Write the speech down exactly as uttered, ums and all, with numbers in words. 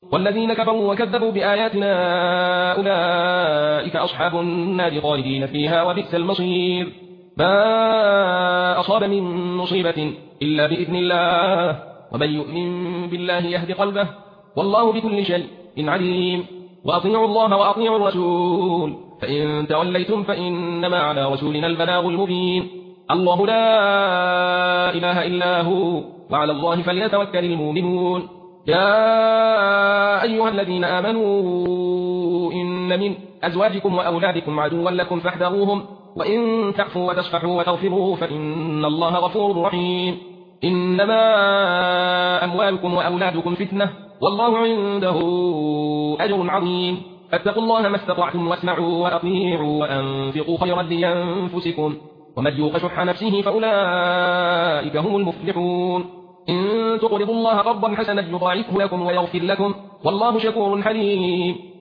والذين كفروا وكذبوا بآياتنا أولئك أصحاب النار خالدين فيها وبئس المصير. ما أصاب من مصيبة إلا بإذن الله ومن يؤمن بالله يهد قلبه والله بكل شيء عليم. وأطيعوا الله وأطيعوا الرسول فإن توليتم فإنما على رسولنا البلاغ المبين. الله لا إله إلا هو وعلى الله فليتوكل المؤمنون. يا أيها الذين آمنوا إن من أزواجكم وأولادكم عدوا لكم فاحذروهم وإن تعفوا وتصفحوا وتغفروا فإن الله غفور رحيم. إنما أموالكم وأولادكم فتنة والله عنده أجر عظيم. فاتقوا الله ما استطعتم واسمعوا وأطيعوا وأنفقوا خيرا لأنفسكم ومن يوق شح نفسه فأولئك هم المفلحون. إن تقرضوا الله قرضا حسنا يضاعفه لكم ويغفر لكم والله شكور حليم.